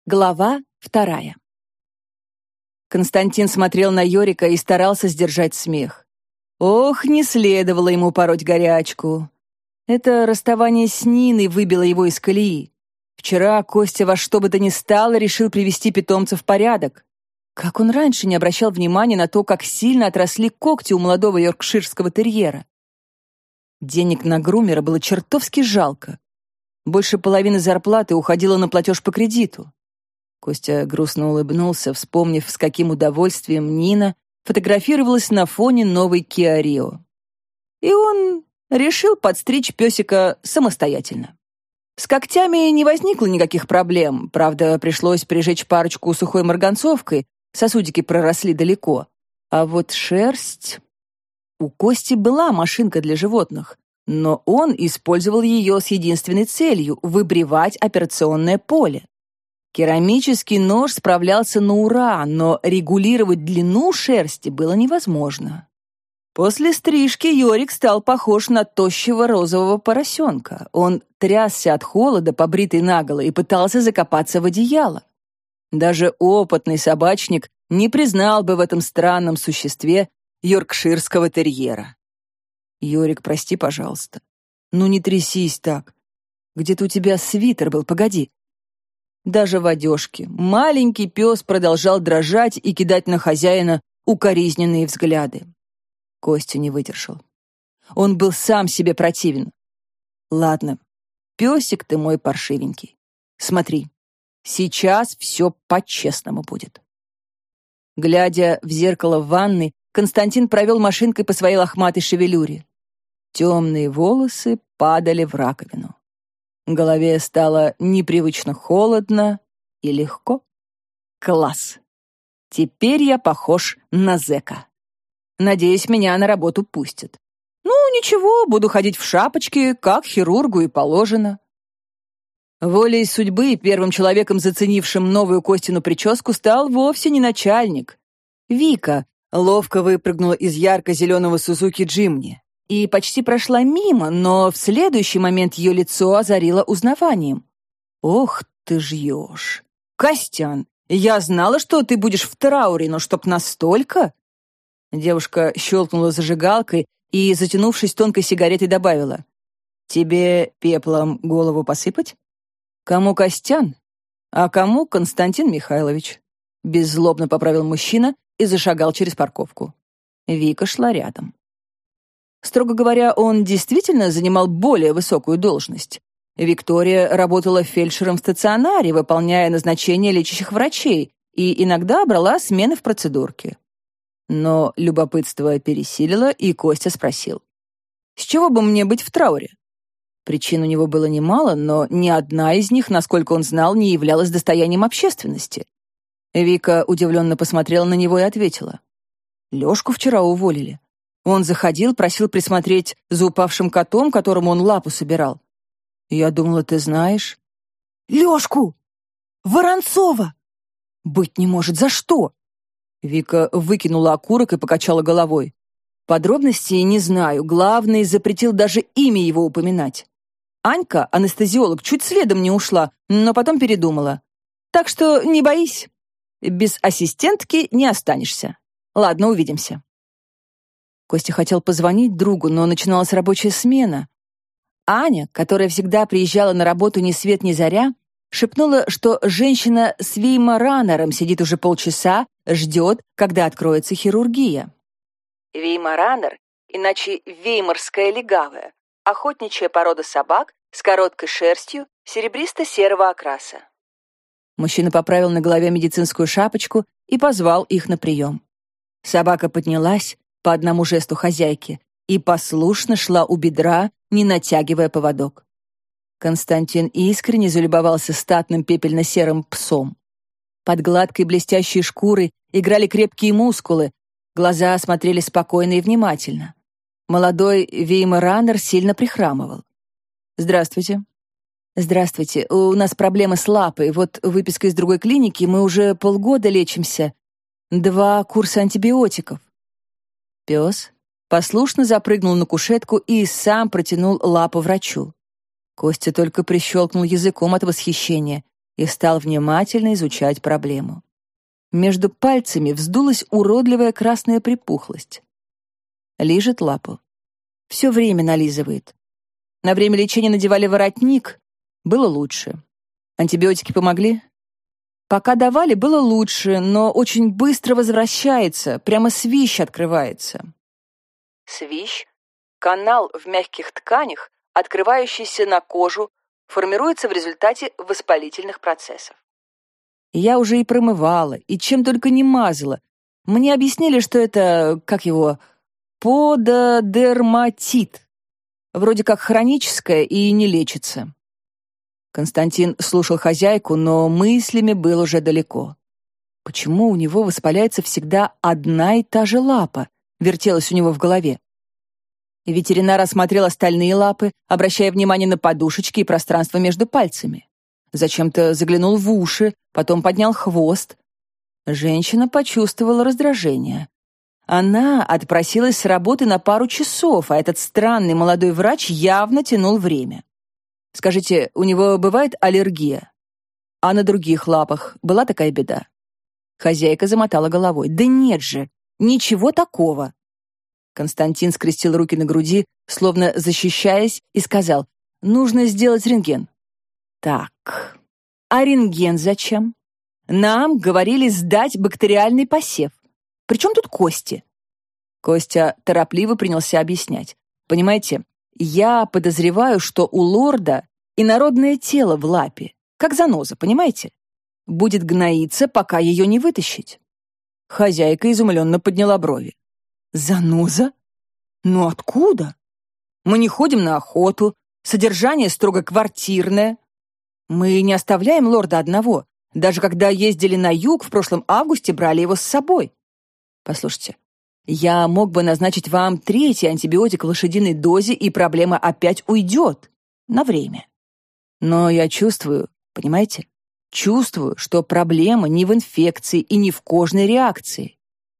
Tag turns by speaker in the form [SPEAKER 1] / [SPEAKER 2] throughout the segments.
[SPEAKER 1] Глава 2. Константин смотрел на Йорика и старался сдержать смех. Ох, не следовало ему пороть горячку. Это расставание с Ниной выбило его из колеи. Вчера Костя во что бы то ни стало решил привести питомца в порядок. Как он раньше не обращал внимания на то, как сильно отросли когти у молодого йоркширского терьера. Денег на грумера было чертовски жалко. Больше половины зарплаты уходило на платеж по кредиту. Костя грустно улыбнулся, вспомнив, с каким удовольствием Нина фотографировалась на фоне новой Kia Rio. И он решил подстричь песика самостоятельно. С когтями не возникло никаких проблем, правда, пришлось прижечь парочку сухой марганцовкой, сосудики проросли далеко. А вот шерсть... У Кости была машинка для животных, но он использовал ее с единственной целью — выбривать операционное поле. Керамический нож справлялся на ура, но регулировать длину шерсти было невозможно. После стрижки Йорик стал похож на тощего розового поросенка. Он трясся от холода, побритый наголо, и пытался закопаться в одеяло. Даже опытный собачник не признал бы в этом странном существе йоркширского терьера. «Йорик, прости, пожалуйста. Ну не трясись так. Где-то у тебя свитер был, погоди». Даже в одежке маленький пес продолжал дрожать и кидать на хозяина укоризненные взгляды. Костя не выдержал. Он был сам себе противен. «Ладно, песик ты мой паршивенький. Смотри, сейчас все по-честному будет». Глядя в зеркало в ванной, Константин провел машинкой по своей лохматой шевелюре. Темные волосы падали в раковину. Голове стало непривычно холодно и легко. Класс! Теперь я похож на зэка. Надеюсь, меня на работу пустят. Ну, ничего, буду ходить в шапочке, как хирургу и положено. Волей судьбы первым человеком, заценившим новую Костину прическу, стал вовсе не начальник. Вика ловко выпрыгнула из ярко-зеленого Сузуки Джимни и почти прошла мимо, но в следующий момент ее лицо озарило узнаванием. «Ох ты ж ешь! Костян, я знала, что ты будешь в трауре, но чтоб настолько...» Девушка щелкнула зажигалкой и, затянувшись тонкой сигаретой, добавила: «Тебе пеплом голову посыпать? Кому Костян, а кому Константин Михайлович?» Беззлобно поправил мужчина и зашагал через парковку. Вика шла рядом. Строго говоря, он действительно занимал более высокую должность. Виктория работала фельдшером в стационаре, выполняя назначения лечащих врачей, и иногда брала смены в процедурке. Но любопытство пересилило, и Костя спросил: «С чего бы мне быть в трауре?» Причин у него было немало, но ни одна из них, насколько он знал, не являлась достоянием общественности. Вика удивленно посмотрела на него и ответила: «Лёшку вчера уволили. Он заходил, просил присмотреть за упавшим котом, которому он лапу собирал. Я думала, ты знаешь». «Лёшку! Воронцова! Быть не может, за что?» Вика выкинула окурок и покачала головой. «Подробностей не знаю, главный запретил даже имя его упоминать. Анька, анестезиолог, чуть следом не ушла, но потом передумала. Так что не боись, без ассистентки не останешься. Ладно, увидимся». Костя хотел позвонить другу, но начиналась рабочая смена. Аня, которая всегда приезжала на работу ни свет ни заря, шепнула, что женщина с веймаранером сидит уже полчаса, ждет, когда откроется хирургия. Веймаранер, иначе веймарская легавая, охотничья порода собак с короткой шерстью серебристо-серого окраса. Мужчина поправил на голове медицинскую шапочку и позвал их на прием. Собака поднялась по одному жесту хозяйки и послушно шла у бедра, не натягивая поводок. Константин искренне залюбовался статным пепельно-серым псом. Под гладкой блестящей шкурой играли крепкие мускулы, глаза смотрели спокойно и внимательно. Молодой веймаранер сильно прихрамывал. «Здравствуйте». «Здравствуйте. У нас проблемы с лапой. Вот выписка из другой клиники, мы уже полгода лечимся. 2 курса антибиотиков». Пес послушно запрыгнул на кушетку и сам протянул лапу врачу. Костя только прищелкнул языком от восхищения. и стал внимательно изучать проблему. Между пальцами вздулась уродливая красная припухлость. Лижет лапу. Все время нализывает. На время лечения надевали воротник. Было лучше. Антибиотики помогли? Пока давали, было лучше, но очень быстро возвращается, прямо свищ открывается. Свищ — канал в мягких тканях, открывающийся на кожу, формируется в результате воспалительных процессов. Я уже и промывала, и чем только не мазала. Мне объяснили, что это, пододерматит. Вроде как хроническое и не лечится. Константин слушал хозяйку, но мыслями был уже далеко. Почему у него воспаляется всегда одна и та же лапа? Вертелась у него в голове. Ветеринар осмотрел остальные лапы, обращая внимание на подушечки и пространство между пальцами. Зачем-то заглянул в уши, потом поднял хвост. Женщина почувствовала раздражение. Она отпросилась с работы на пару часов, а этот странный молодой врач явно тянул время. Скажите, у него бывает аллергия? А на других лапах была такая беда? Хозяйка замотала головой. Да нет же, ничего такого. Константин скрестил руки на груди, словно защищаясь, и сказал: нужно сделать рентген. Так, а рентген зачем? Нам говорили сдать бактериальный посев. Причем тут кости? Костя торопливо принялся объяснять. Понимаете, я подозреваю, что у лорда инородное тело в лапе, как заноза, понимаете? Будет гноиться, пока ее не вытащить. Хозяйка изумленно подняла брови. Заноза? Ну откуда? Мы не ходим на охоту, содержание строго квартирное. Мы не оставляем лорда одного. Даже когда ездили на юг, в прошлом августе брали его с собой. Послушайте, я мог бы назначить вам 3-й антибиотик в лошадиной дозе, и проблема опять уйдет. На время. Но я чувствую, понимаете? Чувствую, что проблема не в инфекции и не в кожной реакции.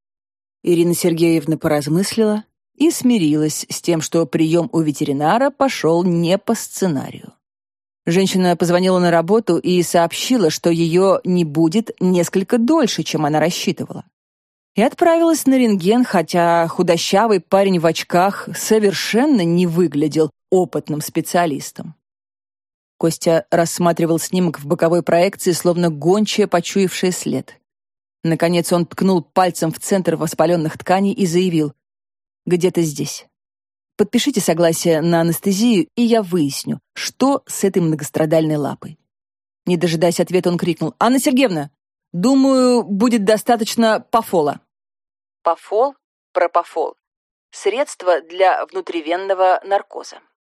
[SPEAKER 1] Ирина Сергеевна поразмыслила и смирилась с тем, что прием у ветеринара пошел не по сценарию. Женщина позвонила на работу и сообщила, что ее не будет несколько дольше, чем она рассчитывала. И отправилась на рентген, хотя худощавый парень в очках совершенно не выглядел опытным специалистом. Костя рассматривал снимок в боковой проекции, словно гончая, почуявшая след. Наконец он ткнул пальцем в центр воспаленных тканей и заявил: «Где-то здесь. Подпишите согласие на анестезию, и я выясню, что с этой многострадальной лапой». Не дожидаясь ответа, он крикнул: «Анна Сергеевна, думаю, будет достаточно пофола». Пофол, пропофол. Средство для внутривенного наркоза.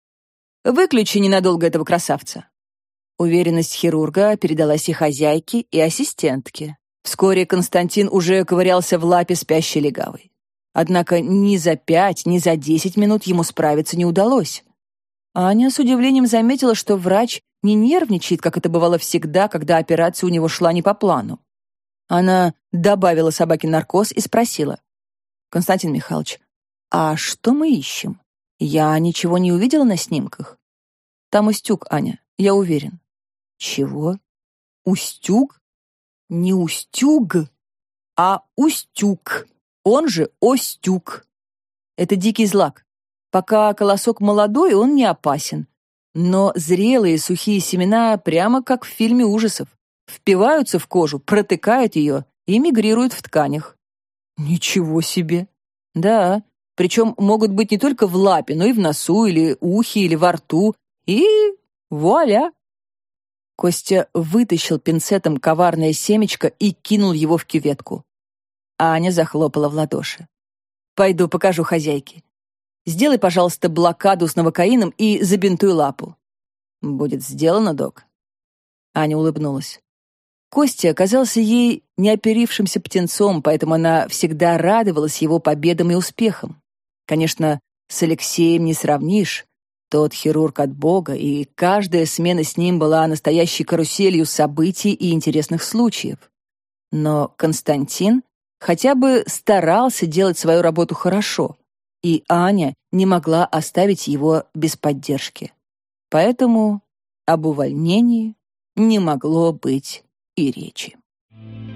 [SPEAKER 1] Выключи ненадолго этого красавца. Уверенность хирурга передалась и хозяйке, и ассистентке. Вскоре Константин уже ковырялся в лапе спящей легавой. Однако ни за 5, ни за 10 минут ему справиться не удалось. Аня с удивлением заметила, что врач не нервничает, как это бывало всегда, когда операция у него шла не по плану. Она добавила собаке наркоз и спросила: «Константин Михайлович, а что мы ищем? Я ничего не увидела на снимках». «Там устюг, Аня, я уверен». «Чего? Устюг? Не устюг, а устюг, он же остюг. Это дикий злак. Пока колосок молодой, он не опасен. Но зрелые сухие семена, прямо как в фильме ужасов, впиваются в кожу, протыкают ее и мигрируют в тканях». «Ничего себе!» «Да, причем могут быть не только в лапе, но и в носу, или ухе, или во рту. И вуаля!» Костя вытащил пинцетом коварное семечко и кинул его в кюветку. Аня захлопала в ладоши. «Пойду покажу хозяйке. Сделай, пожалуйста, блокаду с новокаином и забинтуй лапу». «Будет сделано, док». Аня улыбнулась. Костя оказался ей неоперившимся птенцом, поэтому она всегда радовалась его победам и успехам. Конечно, с Алексеем не сравнишь. Тот хирург от Бога, и каждая смена с ним была настоящей каруселью событий и интересных случаев. Но Константин хотя бы старался делать свою работу хорошо, и Аня не могла оставить его без поддержки. Поэтому об увольнении не могло быть и речи.